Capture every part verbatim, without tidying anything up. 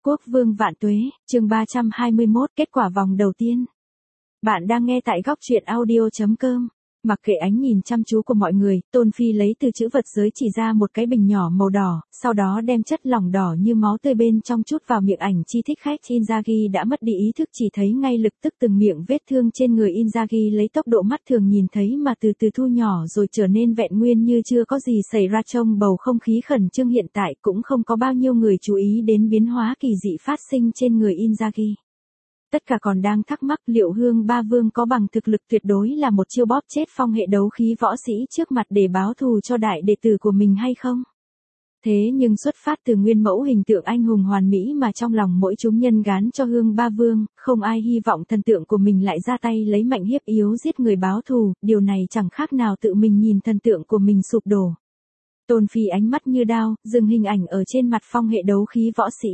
Quốc vương vạn tuế, chương ba trăm hai mươi mốt, kết quả vòng đầu tiên. Bạn đang nghe tại góc truyện audio chấm com. Mặc kệ ánh nhìn chăm chú của mọi người, Tôn Phi lấy từ chữ vật giới chỉ ra một cái bình nhỏ màu đỏ, sau đó đem chất lỏng đỏ như máu tươi bên trong chút vào miệng ảnh chi thích khách Inzaghi đã mất đi ý thức, chỉ thấy ngay lập tức từng miệng vết thương trên người Inzaghi lấy tốc độ mắt thường nhìn thấy mà từ từ thu nhỏ rồi trở nên vẹn nguyên như chưa có gì xảy ra. Trong bầu không khí khẩn trương hiện tại cũng không có bao nhiêu người chú ý đến biến hóa kỳ dị phát sinh trên người Inzaghi. Tất cả còn đang thắc mắc liệu Hương Ba Vương có bằng thực lực tuyệt đối là một chiêu bóp chết phong hệ đấu khí võ sĩ trước mặt để báo thù cho đại đệ tử của mình hay không? Thế nhưng xuất phát từ nguyên mẫu hình tượng anh hùng hoàn mỹ mà trong lòng mỗi chúng nhân gán cho Hương Ba Vương, không ai hy vọng thần tượng của mình lại ra tay lấy mạnh hiếp yếu giết người báo thù, điều này chẳng khác nào tự mình nhìn thần tượng của mình sụp đổ. Tôn Phi ánh mắt như đao, dừng hình ảnh ở trên mặt phong hệ đấu khí võ sĩ.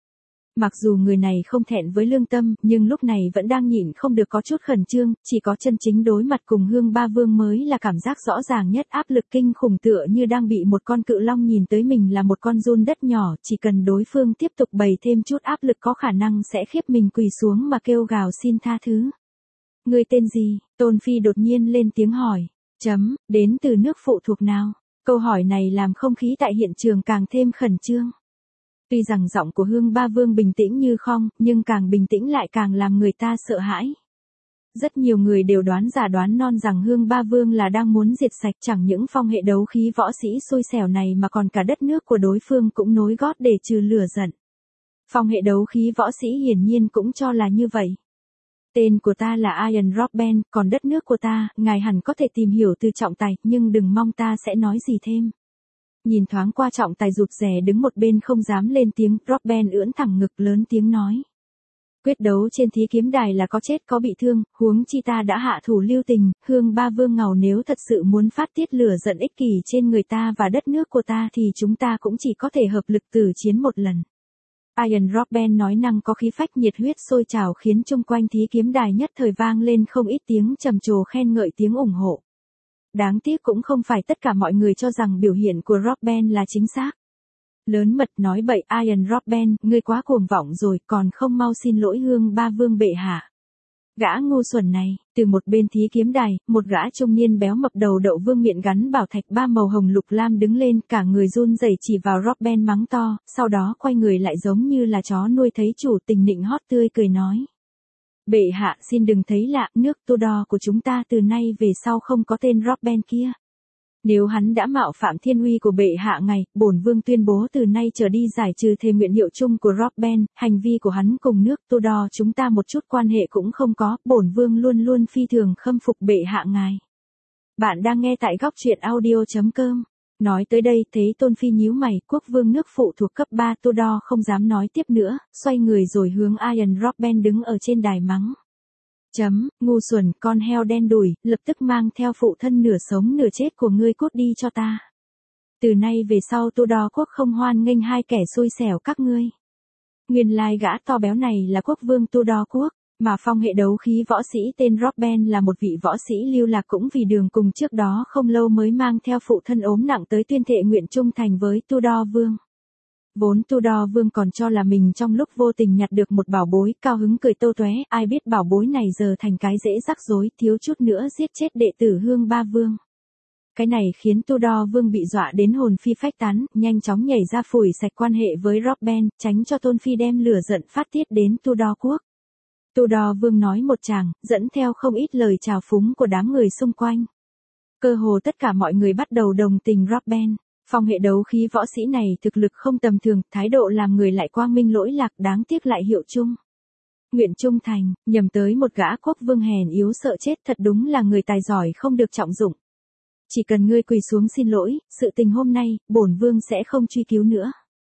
Mặc dù người này không thẹn với lương tâm, nhưng lúc này vẫn đang nhịn không được có chút khẩn trương, chỉ có chân chính đối mặt cùng Hương Ba Vương mới là cảm giác rõ ràng nhất, áp lực kinh khủng tựa như đang bị một con cự long nhìn tới mình là một con giun đất nhỏ, chỉ cần đối phương tiếp tục bày thêm chút áp lực có khả năng sẽ khiếp mình quỳ xuống mà kêu gào xin tha thứ. Người tên gì? Tôn Phi đột nhiên lên tiếng hỏi. Chấm, đến từ nước phụ thuộc nào? Câu hỏi này làm không khí tại hiện trường càng thêm khẩn trương. Tuy rằng giọng của Hương Ba Vương bình tĩnh như không, nhưng càng bình tĩnh lại càng làm người ta sợ hãi. Rất nhiều người đều đoán giả đoán non rằng Hương Ba Vương là đang muốn diệt sạch chẳng những phong hệ đấu khí võ sĩ xui xẻo này mà còn cả đất nước của đối phương cũng nối gót để trừ lửa giận. Phong hệ đấu khí võ sĩ hiển nhiên cũng cho là như vậy. Tên của ta là Ian Robben, còn đất nước của ta, ngài hẳn có thể tìm hiểu từ trọng tài, nhưng đừng mong ta sẽ nói gì thêm. Nhìn thoáng qua trọng tài rụt rè đứng một bên không dám lên tiếng, Robben ưỡn thẳng ngực lớn tiếng nói. Quyết đấu trên thí kiếm đài là có chết có bị thương, huống chi ta đã hạ thủ lưu tình, Hương Ba Vương ngầu nếu thật sự muốn phát tiết lửa giận ích kỷ trên người ta và đất nước của ta thì chúng ta cũng chỉ có thể hợp lực tử chiến một lần. Ian Robben nói năng có khí phách nhiệt huyết sôi trào khiến chung quanh thí kiếm đài nhất thời vang lên không ít tiếng trầm trồ khen ngợi tiếng ủng hộ. Đáng tiếc cũng không phải tất cả mọi người cho rằng biểu hiện của Robben là chính xác. Lớn mật nói bậy, Ian Robben, ngươi quá cuồng vọng rồi, còn không mau xin lỗi Hương Ba Vương bệ hạ. Gã ngu xuẩn này, từ một bên thí kiếm đài, một gã trung niên béo mập đầu đậu vương miệng gắn bảo thạch ba màu hồng lục lam đứng lên, cả người run rẩy chỉ vào Robben mắng to, sau đó quay người lại giống như là chó nuôi thấy chủ tình nịnh hót tươi cười nói. Bệ hạ xin đừng thấy lạ, nước Tudor của chúng ta từ nay về sau không có tên Robben kia. Nếu hắn đã mạo phạm thiên uy của bệ hạ ngài, bổn vương tuyên bố từ nay trở đi giải trừ thề nguyện hiệu chung của Robben, hành vi của hắn cùng nước Tudor chúng ta một chút quan hệ cũng không có, bổn vương luôn luôn phi thường khâm phục bệ hạ ngài. Bạn đang nghe tại góc truyện audio chấm com. Nói tới đây thấy Tôn Phi nhíu mày, quốc vương nước phụ thuộc cấp ba Tudor không dám nói tiếp nữa, xoay người rồi hướng Ian Robben đứng ở trên đài mắng. Chấm, ngu xuẩn, con heo đen đủi, lập tức mang theo phụ thân nửa sống nửa chết của ngươi cút đi cho ta. Từ nay về sau Tudor quốc không hoan nghênh hai kẻ xui xẻo các ngươi. Nguyên lai gã to béo này là quốc vương Tudor quốc, mà phong hệ đấu khí võ sĩ tên Robben là một vị võ sĩ lưu lạc cũng vì đường cùng trước đó không lâu mới mang theo phụ thân ốm nặng tới tuyên thệ nguyện trung thành với Tudor vương. Vốn Tudor vương còn cho là mình trong lúc vô tình nhặt được một bảo bối, cao hứng cười tô toé, ai biết bảo bối này giờ thành cái dễ rắc rối, thiếu chút nữa giết chết đệ tử Hương Ba Vương. Cái này khiến Tudor vương bị dọa đến hồn phi phách tán, nhanh chóng nhảy ra phủi sạch quan hệ với Robben, tránh cho Tôn Phi đem lửa giận phát tiết đến Tudor quốc. Tudor vương nói một tràng, dẫn theo không ít lời chào phúng của đám người xung quanh. Cơ hồ tất cả mọi người bắt đầu đồng tình Robben. Phong hệ đấu khí võ sĩ này thực lực không tầm thường, thái độ làm người lại quang minh lỗi lạc, đáng tiếc lại hiệu chung. Nguyện trung thành, nhầm tới một gã quốc vương hèn yếu sợ chết, thật đúng là người tài giỏi không được trọng dụng. Chỉ cần ngươi quỳ xuống xin lỗi, sự tình hôm nay, bổn vương sẽ không truy cứu nữa.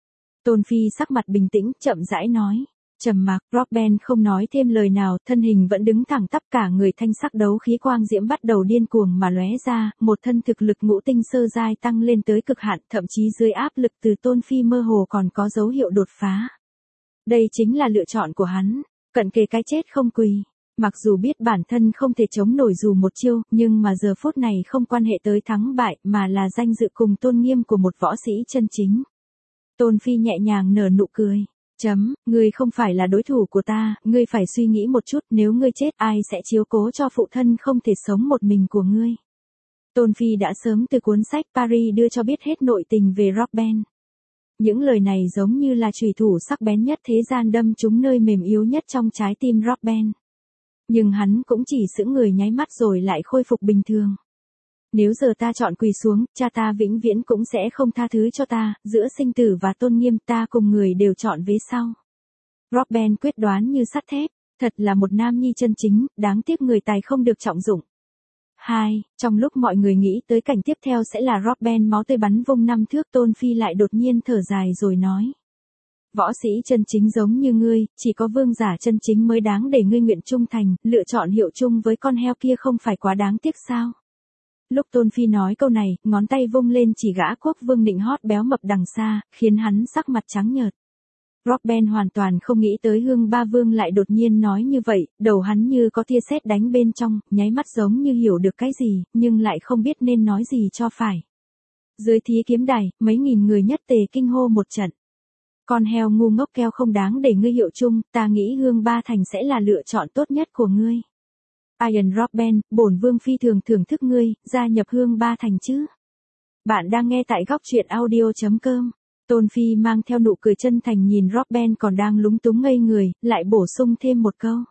Tôn Phi sắc mặt bình tĩnh, chậm rãi nói. Trầm mặc, Robben không nói thêm lời nào, thân hình vẫn đứng thẳng tắp, cả người thanh sắc đấu khí quang diễm bắt đầu điên cuồng mà lóe ra, một thân thực lực ngũ tinh sơ giai tăng lên tới cực hạn, thậm chí dưới áp lực từ Tôn Phi mơ hồ còn có dấu hiệu đột phá. Đây chính là lựa chọn của hắn, cận kề cái chết không quỳ. Mặc dù biết bản thân không thể chống nổi dù một chiêu, nhưng mà giờ phút này không quan hệ tới thắng bại, mà là danh dự cùng tôn nghiêm của một võ sĩ chân chính. Tôn Phi nhẹ nhàng nở nụ cười. Chấm, ngươi không phải là đối thủ của ta, ngươi phải suy nghĩ một chút, nếu ngươi chết ai sẽ chiếu cố cho phụ thân không thể sống một mình của ngươi. Tôn Phi đã sớm từ cuốn sách Paris đưa cho biết hết nội tình về Robben. Những lời này giống như là chùy thủ sắc bén nhất thế gian đâm trúng nơi mềm yếu nhất trong trái tim Robben. Nhưng hắn cũng chỉ sững người nháy mắt rồi lại khôi phục bình thường. Nếu giờ ta chọn quỳ xuống, cha ta vĩnh viễn cũng sẽ không tha thứ cho ta, giữa sinh tử và tôn nghiêm ta cùng người đều chọn vế sau. Robben quyết đoán như sắt thép, thật là một nam nhi chân chính, đáng tiếc người tài không được trọng dụng. hai. Trong lúc mọi người nghĩ tới cảnh tiếp theo sẽ là Robben máu tươi bắn vung năm thước, Tôn Phi lại đột nhiên thở dài rồi nói. Võ sĩ chân chính giống như ngươi, chỉ có vương giả chân chính mới đáng để ngươi nguyện trung thành, lựa chọn hiệu chung với con heo kia không phải quá đáng tiếc sao? Lúc Tôn Phi nói câu này, ngón tay vung lên chỉ gã quốc vương nịnh hót béo mập đằng xa, khiến hắn sắc mặt trắng nhợt. Robben hoàn toàn không nghĩ tới Hương Ba Vương lại đột nhiên nói như vậy, đầu hắn như có tia sét đánh bên trong, nháy mắt giống như hiểu được cái gì, nhưng lại không biết nên nói gì cho phải. Dưới thí kiếm đài, mấy nghìn người nhất tề kinh hô một trận. Con heo ngu ngốc keo không đáng để ngươi hiệu chung, ta nghĩ Hương Ba Thành sẽ là lựa chọn tốt nhất của ngươi. Ian Robben, bổn vương phi thường thưởng thức ngươi, gia nhập Hương Ba Thành chứ. Bạn đang nghe tại góc truyện audio chấm com. Tôn Phi mang theo nụ cười chân thành nhìn Robben còn đang lúng túng ngây người, lại bổ sung thêm một câu.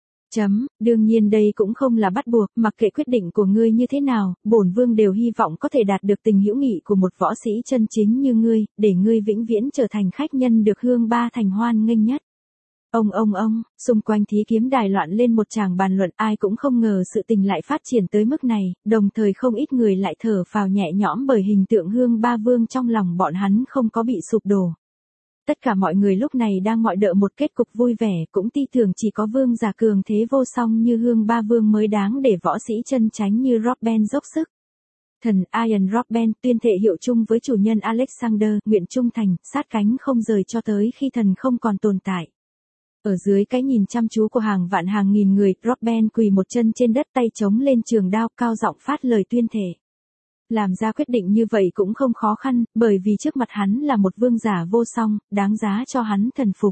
Chấm, đương nhiên đây cũng không là bắt buộc, mặc kệ quyết định của ngươi như thế nào, bổn vương đều hy vọng có thể đạt được tình hữu nghị của một võ sĩ chân chính như ngươi, để ngươi vĩnh viễn trở thành khách nhân được Hương Ba Thành hoan nghênh nhất. Ông ông ông, xung quanh thí kiếm đài loạn lên một tràng bàn luận, ai cũng không ngờ sự tình lại phát triển tới mức này, đồng thời không ít người lại thở phào nhẹ nhõm bởi hình tượng Hương Ba Vương trong lòng bọn hắn không có bị sụp đổ. Tất cả mọi người lúc này đang mỏi đợi một kết cục vui vẻ, cũng ti tưởng chỉ có vương giả cường thế vô song như Hương Ba Vương mới đáng để võ sĩ chân chánh như Robben dốc sức. Thần Ian Robben tuyên thệ hiệu chung với chủ nhân Alexander, nguyện trung thành, sát cánh không rời cho tới khi thần không còn tồn tại. Ở dưới cái nhìn chăm chú của hàng vạn hàng nghìn người, Robben quỳ một chân trên đất tay chống lên trường đao cao giọng phát lời tuyên thệ. Làm ra quyết định như vậy cũng không khó khăn, bởi vì trước mặt hắn là một vương giả vô song, đáng giá cho hắn thần phục.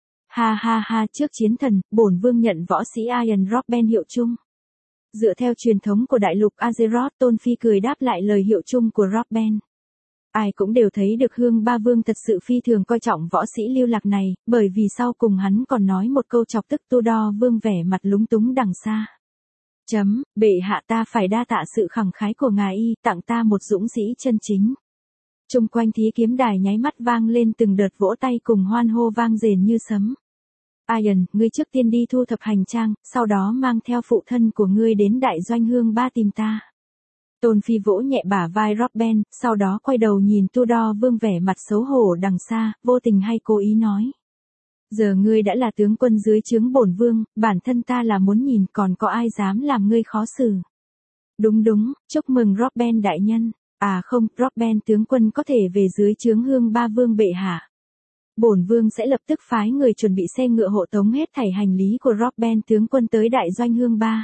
Ha ha ha, trước chiến thần, bổn vương nhận võ sĩ Ian Robben hiệu chung. Dựa theo truyền thống của đại lục Azeroth, Tôn Phi cười đáp lại lời hiệu chung của Robben. Ai cũng đều thấy được Hương Ba Vương thật sự phi thường coi trọng võ sĩ lưu lạc này, bởi vì sau cùng hắn còn nói một câu chọc tức Tudor Vương vẻ mặt lúng túng đằng xa. Chấm, bệ hạ ta phải đa tạ sự khẳng khái của ngài y, tặng ta một dũng sĩ chân chính. Trung quanh thí kiếm đài nháy mắt vang lên từng đợt vỗ tay cùng hoan hô vang rền như sấm. Ian, ngươi trước tiên đi thu thập hành trang, sau đó mang theo phụ thân của ngươi đến đại doanh Hương Ba tìm ta. Tôn Phi vỗ nhẹ bả vai Robben, sau đó quay đầu nhìn Tudor Vương vẻ mặt xấu hổ đằng xa, vô tình hay cố ý nói. Giờ ngươi đã là tướng quân dưới trướng bổn vương, bản thân ta là muốn nhìn còn có ai dám làm ngươi khó xử. Đúng đúng, chúc mừng Robben đại nhân. À không, Robben tướng quân có thể về dưới trướng Hương Ba Vương bệ hạ. Bổn vương sẽ lập tức phái người chuẩn bị xe ngựa hộ tống hết thảy hành lý của Robben tướng quân tới đại doanh Hương Ba.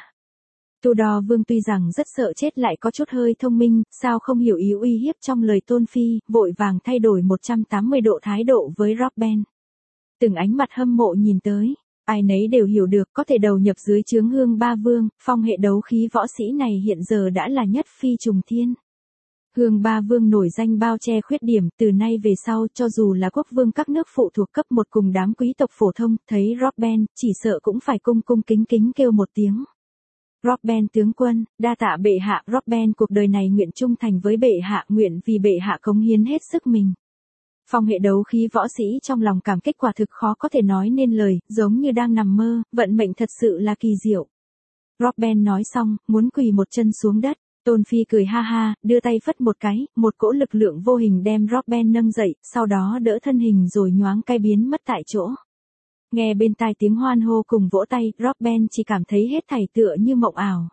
Tudor Vương tuy rằng rất sợ chết lại có chút hơi thông minh, sao không hiểu ý uy hiếp trong lời Tôn Phi, vội vàng thay đổi một trăm tám mươi độ thái độ với Robben. Từng ánh mặt hâm mộ nhìn tới, ai nấy đều hiểu được có thể đầu nhập dưới trướng Hương Ba Vương, phong hệ đấu khí võ sĩ này hiện giờ đã là nhất phi trùng thiên. Hương Ba Vương nổi danh bao che khuyết điểm, từ nay về sau cho dù là quốc vương các nước phụ thuộc cấp một cùng đám quý tộc phổ thông, thấy Robben, chỉ sợ cũng phải cung cung kính kính kêu một tiếng. Robben tướng quân, đa tạ bệ hạ, Robben cuộc đời này nguyện trung thành với bệ hạ, nguyện vì bệ hạ cống hiến hết sức mình. Phong hệ đấu khí võ sĩ trong lòng cảm kích quả thực khó có thể nói nên lời, giống như đang nằm mơ, vận mệnh thật sự là kỳ diệu. Robben nói xong, muốn quỳ một chân xuống đất, Tôn Phi cười ha ha, đưa tay phất một cái, một cỗ lực lượng vô hình đem Robben nâng dậy, sau đó đỡ thân hình rồi nhoáng cái biến mất tại chỗ. Nghe bên tai tiếng hoan hô cùng vỗ tay, Robben chỉ cảm thấy hết thảy tựa như mộng ảo.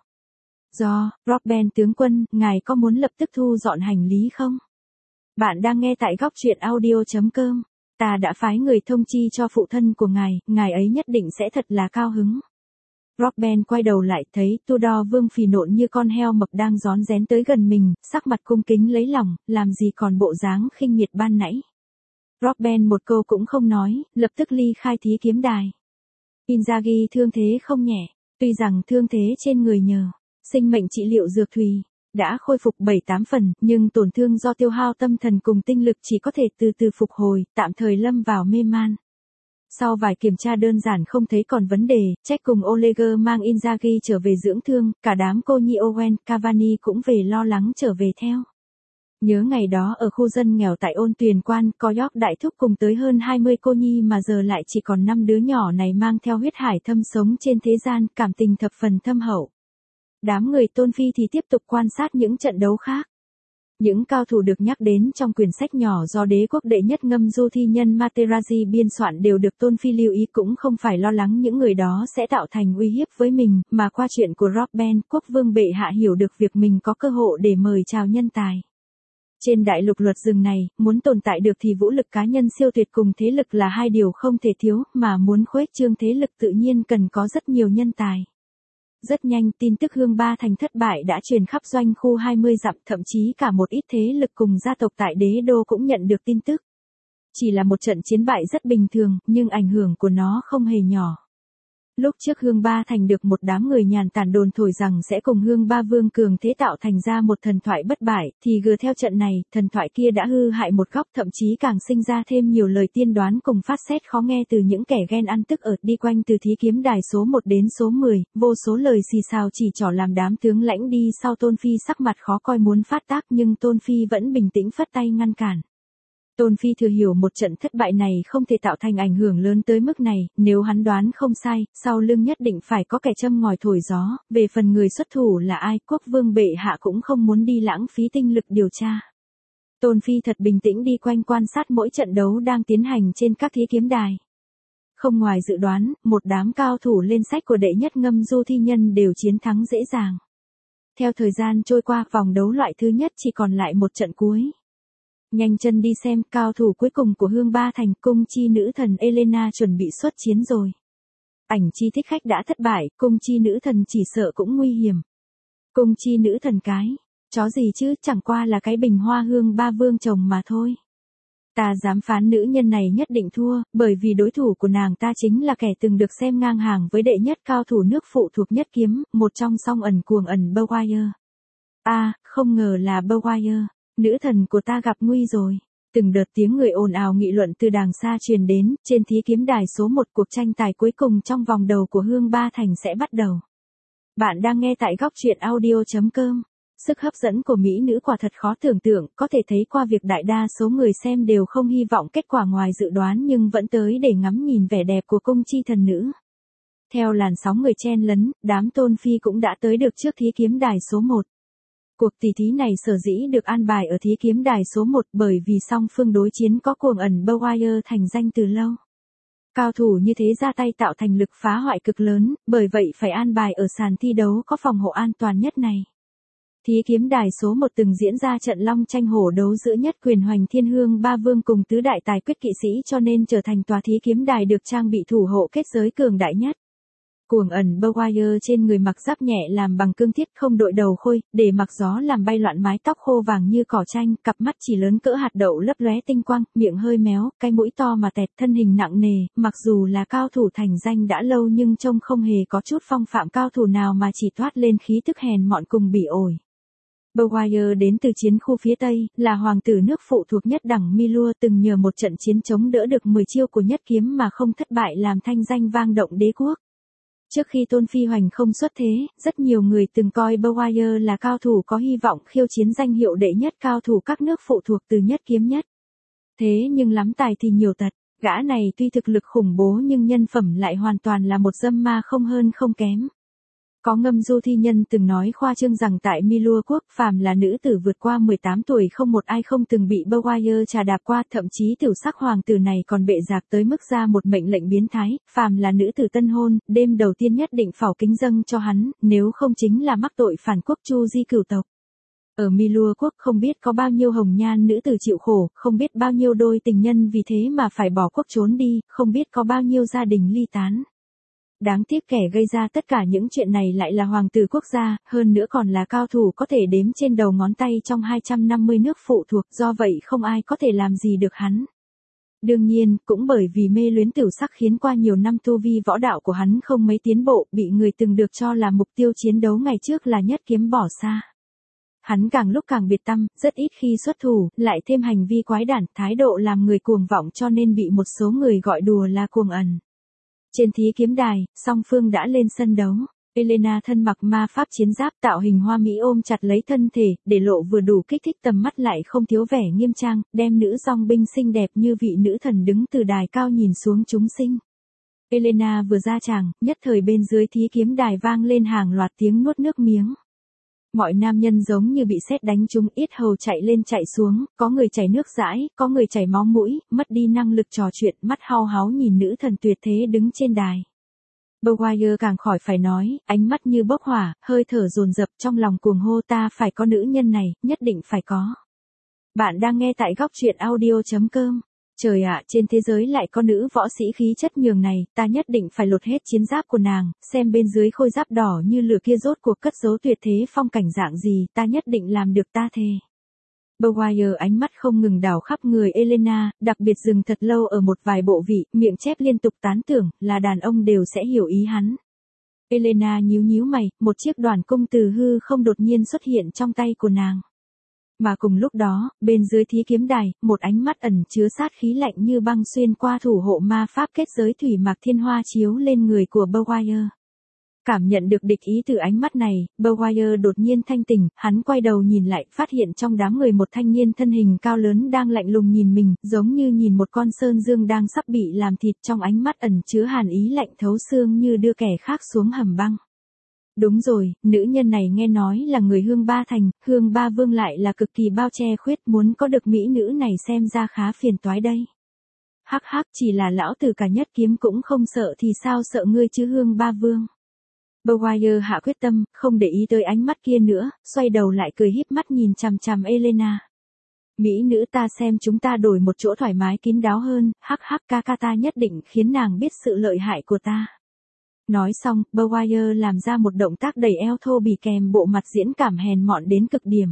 Do, Robben tướng quân, ngài có muốn lập tức thu dọn hành lý không? Bạn đang nghe tại góc truyện audio chấm com. Ta đã phái người thông chi cho phụ thân của ngài, ngài ấy nhất định sẽ thật là cao hứng. Robben quay đầu lại thấy Tudor Vương phì nộn như con heo mập đang rón rén tới gần mình, sắc mặt cung kính lấy lòng, làm gì còn bộ dáng khinh miệt ban nãy. Robben một câu cũng không nói, lập tức ly khai thí kiếm đài. Inzaghi thương thế không nhẹ, tuy rằng thương thế trên người nhờ sinh mệnh trị liệu dược thùy đã khôi phục bảy tám phần, nhưng tổn thương do tiêu hao tâm thần cùng tinh lực chỉ có thể từ từ phục hồi, tạm thời lâm vào mê man. Sau vài kiểm tra đơn giản không thấy còn vấn đề, Cech cùng Oleger mang Inzaghi trở về dưỡng thương, cả đám cô nhi Owen, Cavani cũng về lo lắng trở về theo. Nhớ ngày đó ở khu dân nghèo tại Ôn Tuyền Quan, có York đại thúc cùng tới hơn hai mươi cô nhi mà giờ lại chỉ còn năm đứa nhỏ này mang theo huyết hải thâm sống trên thế gian, cảm tình thập phần thâm hậu. Đám người Tôn Phi thì tiếp tục quan sát những trận đấu khác. Những cao thủ được nhắc đến trong quyển sách nhỏ do đế quốc đệ nhất ngâm du thi nhân Materazzi biên soạn đều được Tôn Phi lưu ý, cũng không phải lo lắng những người đó sẽ tạo thành uy hiếp với mình, mà qua chuyện của Robben, quốc vương bệ hạ hiểu được việc mình có cơ hội để mời chào nhân tài. Trên đại lục luật rừng này, muốn tồn tại được thì vũ lực cá nhân siêu tuyệt cùng thế lực là hai điều không thể thiếu, mà muốn khuếch trương thế lực tự nhiên cần có rất nhiều nhân tài. Rất nhanh, tin tức Hương Ba Thành thất bại đã truyền khắp doanh khu hai mươi dặm, thậm chí cả một ít thế lực cùng gia tộc tại đế đô cũng nhận được tin tức. Chỉ là một trận chiến bại rất bình thường, nhưng ảnh hưởng của nó không hề nhỏ. Lúc trước Hương Ba Thành được một đám người nhàn tản đồn thổi rằng sẽ cùng Hương Ba Vương cường thế tạo thành ra một thần thoại bất bại, thì gờ theo trận này, thần thoại kia đã hư hại một góc, thậm chí càng sinh ra thêm nhiều lời tiên đoán cùng phát sét khó nghe từ những kẻ ghen ăn tức ở đi quanh từ thí kiếm đài số một đến số mười, vô số lời xì xào chỉ trỏ làm đám tướng lãnh đi sau Tôn Phi sắc mặt khó coi muốn phát tác, nhưng Tôn Phi vẫn bình tĩnh phất tay ngăn cản. Tôn Phi thừa hiểu một trận thất bại này không thể tạo thành ảnh hưởng lớn tới mức này, nếu hắn đoán không sai, sau lưng nhất định phải có kẻ châm ngòi thổi gió, về phần người xuất thủ là ai, quốc vương bệ hạ cũng không muốn đi lãng phí tinh lực điều tra. Tôn Phi thật bình tĩnh đi quanh quan sát mỗi trận đấu đang tiến hành trên các thí kiếm đài. Không ngoài dự đoán, một đám cao thủ lên sách của đệ nhất ngâm du thi nhân đều chiến thắng dễ dàng. Theo thời gian trôi qua, vòng đấu loại thứ nhất chỉ còn lại một trận cuối. Nhanh chân đi xem, cao thủ cuối cùng của Hương Ba Thành, cung chi nữ thần Elena chuẩn bị xuất chiến rồi. Ảnh chi thích khách đã thất bại, cung chi nữ thần chỉ sợ cũng nguy hiểm. Cung chi nữ thần cái, chó gì chứ, chẳng qua là cái bình hoa Hương Ba Vương chồng mà thôi. Ta dám phán nữ nhân này nhất định thua, bởi vì đối thủ của nàng ta chính là kẻ từng được xem ngang hàng với đệ nhất cao thủ nước phụ thuộc nhất kiếm, một trong song ẩn cuồng ẩn Bowyer. À, không ngờ là Bowyer. Nữ thần của ta gặp nguy rồi. Từng đợt tiếng người ồn ào nghị luận từ đàng xa truyền đến, trên thí kiếm đài số một, cuộc tranh tài cuối cùng trong vòng đầu của Hương Ba Thành sẽ bắt đầu. Bạn đang nghe tại góc truyện audio chấm com. Sức hấp dẫn của mỹ nữ quả thật khó tưởng tượng, có thể thấy qua việc đại đa số người xem đều không hy vọng kết quả ngoài dự đoán nhưng vẫn tới để ngắm nhìn vẻ đẹp của cung chi thần nữ. Theo làn sóng người chen lấn, đám Tôn Phi cũng đã tới được trước thí kiếm đài số một. Cuộc tỷ thí này sở dĩ được an bài ở thí kiếm đài số một bởi vì song phương đối chiến có cuồng ẩn Bowyer thành danh từ lâu. Cao thủ như thế ra tay tạo thành lực phá hoại cực lớn, bởi vậy phải an bài ở sàn thi đấu có phòng hộ an toàn nhất này. Thí kiếm đài số một từng diễn ra trận long tranh hổ đấu giữa nhất quyền hoành thiên Hương Ba Vương cùng tứ đại tài quyết kỵ sĩ, cho nên trở thành tòa thí kiếm đài được trang bị thủ hộ kết giới cường đại nhất. Cuồng ẩn Bowyer trên người mặc giáp nhẹ làm bằng cương thiết, không đội đầu khôi, để mặc gió làm bay loạn mái tóc khô vàng như cỏ tranh, cặp mắt chỉ lớn cỡ hạt đậu lấp lóe tinh quang, miệng hơi méo, cái mũi to mà tẹt, thân hình nặng nề, mặc dù là cao thủ thành danh đã lâu nhưng trông không hề có chút phong phạm cao thủ nào mà chỉ toát lên khí tức hèn mọn cùng bỉ ổi. Bowyer đến từ chiến khu phía Tây, là hoàng tử nước phụ thuộc nhất đẳng Milua, từng nhờ một trận chiến chống đỡ được mười chiêu của nhất kiếm mà không thất bại làm thanh danh vang động đế quốc. Trước khi Tôn Phi Hoành không xuất thế, rất nhiều người từng coi Bowyer là cao thủ có hy vọng khiêu chiến danh hiệu đệ nhất cao thủ các nước phụ thuộc từ nhất kiếm nhất. Thế nhưng lắm tài thì nhiều tật, gã này tuy thực lực khủng bố nhưng nhân phẩm lại hoàn toàn là một dâm ma không hơn không kém. Có ngâm du thi nhân từng nói khoa trương rằng tại Milua quốc, phàm là nữ tử vượt qua mười tám tuổi không một ai không từng bị Bowyer trà đạp qua, thậm chí tiểu sắc hoàng tử này còn bệ rạc tới mức ra một mệnh lệnh biến thái, phàm là nữ tử tân hôn, đêm đầu tiên nhất định phảo kính dâng cho hắn, nếu không chính là mắc tội phản quốc chu di cửu tộc. Ở Milua quốc không biết có bao nhiêu hồng nhan nữ tử chịu khổ, không biết bao nhiêu đôi tình nhân vì thế mà phải bỏ quốc trốn đi, không biết có bao nhiêu gia đình ly tán. Đáng tiếc kẻ gây ra tất cả những chuyện này lại là hoàng tử quốc gia, hơn nữa còn là cao thủ có thể đếm trên đầu ngón tay trong hai trăm năm mươi nước phụ thuộc, do vậy không ai có thể làm gì được hắn. Đương nhiên, cũng bởi vì mê luyến tửu sắc khiến qua nhiều năm tu vi võ đạo của hắn không mấy tiến bộ, bị người từng được cho là mục tiêu chiến đấu ngày trước là nhất kiếm bỏ xa. Hắn càng lúc càng biệt tâm, rất ít khi xuất thủ, lại thêm hành vi quái đản, thái độ làm người cuồng vọng cho nên bị một số người gọi đùa là cuồng ẩn. Trên thí kiếm đài, song phương đã lên sân đấu. Elena thân mặc ma pháp chiến giáp tạo hình hoa mỹ ôm chặt lấy thân thể, để lộ vừa đủ kích thích tầm mắt lại không thiếu vẻ nghiêm trang, đem nữ dòng binh xinh đẹp như vị nữ thần đứng từ đài cao nhìn xuống chúng sinh. Elena vừa ra tràng, nhất thời bên dưới thí kiếm đài vang lên hàng loạt tiếng nuốt nước miếng. Mọi nam nhân giống như bị sét đánh trúng, yết hầu chạy lên chạy xuống, có người chảy nước dãi, có người chảy máu mũi, mất đi năng lực trò chuyện, mắt hao háo nhìn nữ thần tuyệt thế đứng trên đài. Maguire càng khỏi phải nói, ánh mắt như bốc hỏa, hơi thở dồn dập trong lòng cuồng hô ta phải có nữ nhân này, nhất định phải có. Bạn đang nghe tại góc truyện audio chấm com. Trời ạ, trên thế giới lại có nữ võ sĩ khí chất nhường này, ta nhất định phải lột hết chiến giáp của nàng, xem bên dưới khôi giáp đỏ như lửa kia rốt cuộc cất giấu tuyệt thế phong cảnh dạng gì, ta nhất định làm được ta thề. Maguire ánh mắt không ngừng đảo khắp người Elena, đặc biệt dừng thật lâu ở một vài bộ vị, miệng chép liên tục tán tưởng, là đàn ông đều sẽ hiểu ý hắn. Elena nhíu nhíu mày, một chiếc đoàn cung từ hư không đột nhiên xuất hiện trong tay của nàng. Mà cùng lúc đó, bên dưới thí kiếm đài, một ánh mắt ẩn chứa sát khí lạnh như băng xuyên qua thủ hộ ma pháp kết giới thủy mạc thiên hoa chiếu lên người của Maguire. Cảm nhận được địch ý từ ánh mắt này, Maguire đột nhiên thanh tỉnh, hắn quay đầu nhìn lại, phát hiện trong đám người một thanh niên thân hình cao lớn đang lạnh lùng nhìn mình, giống như nhìn một con sơn dương đang sắp bị làm thịt, trong ánh mắt ẩn chứa hàn ý lạnh thấu xương như đưa kẻ khác xuống hầm băng. Đúng rồi, nữ nhân này nghe nói là người Hương Ba Thành, Hương Ba Vương lại là cực kỳ bao che khuyết, muốn có được mỹ nữ này xem ra khá phiền toái đây. Hắc hắc, chỉ là lão tử cả nhất kiếm cũng không sợ thì sao sợ ngươi chứ Hương Ba Vương. Maguire hạ quyết tâm, không để ý tới ánh mắt kia nữa, xoay đầu lại cười híp mắt nhìn chằm chằm Elena. Mỹ nữ ta xem chúng ta đổi một chỗ thoải mái kín đáo hơn, hắc hắc ca ca ta nhất định khiến nàng biết sự lợi hại của ta. Nói xong, Maguire làm ra một động tác đẩy eo thô bỉ kèm bộ mặt diễn cảm hèn mọn đến cực điểm.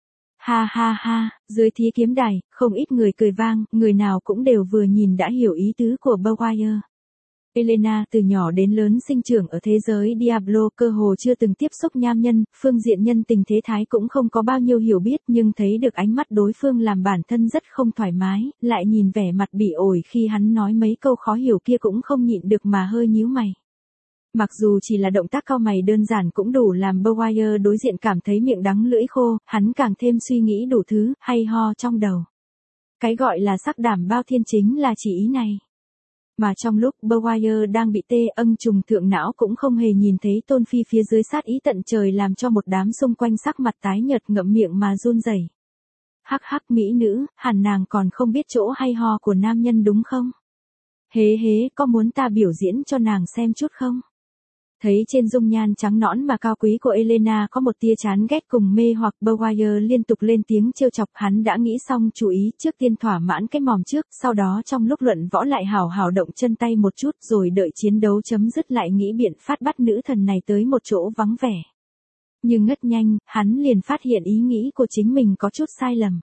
Ha ha ha, dưới thí kiếm đài, không ít người cười vang, người nào cũng đều vừa nhìn đã hiểu ý tứ của Maguire. Elena từ nhỏ đến lớn sinh trưởng ở thế giới Diablo, cơ hồ chưa từng tiếp xúc nam nhân, phương diện nhân tình thế thái cũng không có bao nhiêu hiểu biết, nhưng thấy được ánh mắt đối phương làm bản thân rất không thoải mái, lại nhìn vẻ mặt bị ổi khi hắn nói mấy câu khó hiểu kia cũng không nhịn được mà hơi nhíu mày. Mặc dù chỉ là động tác cau mày đơn giản cũng đủ làm Maguire đối diện cảm thấy miệng đắng lưỡi khô, hắn càng thêm suy nghĩ đủ thứ, hay ho trong đầu. Cái gọi là sắc đảm bao thiên chính là chỉ ý này. Mà trong lúc Maguire đang bị tê âng trùng thượng não cũng không hề nhìn thấy Tôn Phi phía dưới sát ý tận trời làm cho một đám xung quanh sắc mặt tái nhợt ngậm miệng mà run rẩy. Hắc hắc mỹ nữ, hẳn nàng còn không biết chỗ hay ho của nam nhân đúng không? Hế hế, có muốn ta biểu diễn cho nàng xem chút không? Thấy trên dung nhan trắng nõn mà cao quý của Elena có một tia chán ghét cùng mê hoặc, Maguire liên tục lên tiếng trêu chọc, hắn đã nghĩ xong chủ ý, trước tiên thỏa mãn cái mòm trước, sau đó trong lúc luận võ lại hào hào động chân tay một chút rồi đợi chiến đấu chấm dứt lại nghĩ biện pháp bắt nữ thần này tới một chỗ vắng vẻ. Nhưng ngất nhanh, hắn liền phát hiện ý nghĩ của chính mình có chút sai lầm.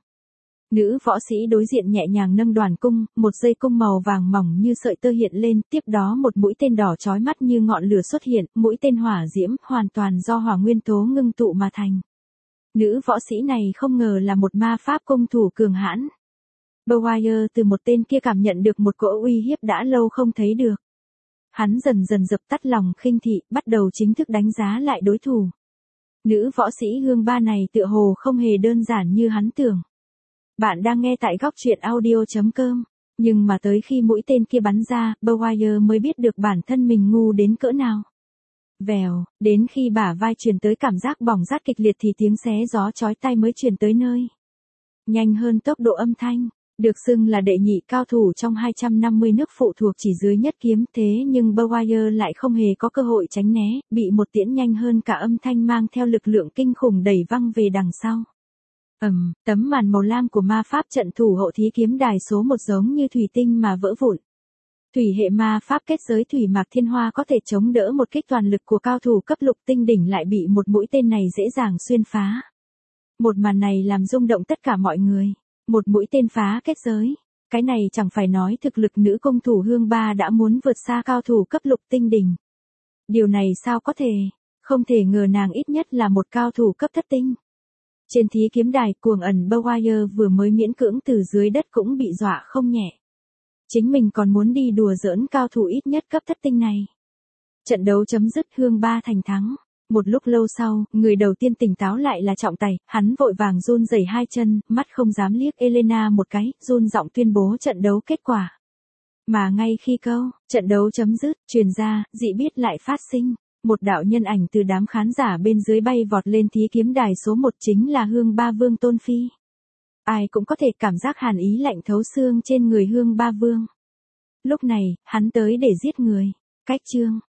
Nữ võ sĩ đối diện nhẹ nhàng nâng đoàn cung, một dây cung màu vàng mỏng như sợi tơ hiện lên, tiếp đó một mũi tên đỏ chói mắt như ngọn lửa xuất hiện, mũi tên hỏa diễm, hoàn toàn do hỏa nguyên tố ngưng tụ mà thành. Nữ võ sĩ này không ngờ là một ma pháp cung thủ cường hãn. Maguire từ một tên kia cảm nhận được một cỗ uy hiếp đã lâu không thấy được. Hắn dần dần dập tắt lòng khinh thị, bắt đầu chính thức đánh giá lại đối thủ. Nữ võ sĩ Hương Ba này tựa hồ không hề đơn giản như hắn tưởng. Bạn đang nghe tại góc truyện audio chấm com, nhưng mà tới khi mũi tên kia bắn ra, Maguire mới biết được bản thân mình ngu đến cỡ nào. Vèo, đến khi bả vai truyền tới cảm giác bỏng rát kịch liệt thì tiếng xé gió chói tai mới truyền tới nơi. Nhanh hơn tốc độ âm thanh, được xưng là đệ nhị cao thủ trong hai trăm năm mươi nước phụ thuộc chỉ dưới nhất kiếm, thế nhưng Maguire lại không hề có cơ hội tránh né, bị một tiễn nhanh hơn cả âm thanh mang theo lực lượng kinh khủng đẩy văng về đằng sau. Ầm, um, tấm màn màu lam của ma pháp trận thủ hộ thí kiếm đài số một giống như thủy tinh mà vỡ vụn. Thủy hệ ma pháp kết giới thủy mạc thiên hoa có thể chống đỡ một kích toàn lực của cao thủ cấp lục tinh đỉnh lại bị một mũi tên này dễ dàng xuyên phá. Một màn này làm rung động tất cả mọi người. Một mũi tên phá kết giới. Cái này chẳng phải nói thực lực nữ công thủ Hương Ba đã muốn vượt xa cao thủ cấp lục tinh đỉnh. Điều này sao có thể, không thể ngờ nàng ít nhất là một cao thủ cấp thất tinh. Trên thí kiếm đài, Cuồng Ẩn Bowyer vừa mới miễn cưỡng từ dưới đất cũng bị dọa không nhẹ. Chính mình còn muốn đi đùa giỡn cao thủ ít nhất cấp thất tinh này. Trận đấu chấm dứt, Hương Ba thành thắng. Một lúc lâu sau, người đầu tiên tỉnh táo lại là Trọng Tài, hắn vội vàng run rẩy hai chân, mắt không dám liếc Elena một cái, run giọng tuyên bố trận đấu kết quả. Mà ngay khi câu, trận đấu chấm dứt, truyền ra, dị biết lại phát sinh. Một đạo nhân ảnh từ đám khán giả bên dưới bay vọt lên thí kiếm đài số một, chính là Hương Ba Vương Tôn Phi. Ai cũng có thể cảm giác hàn ý lạnh thấu xương trên người Hương Ba Vương. Lúc này, hắn tới để giết người. Cách chương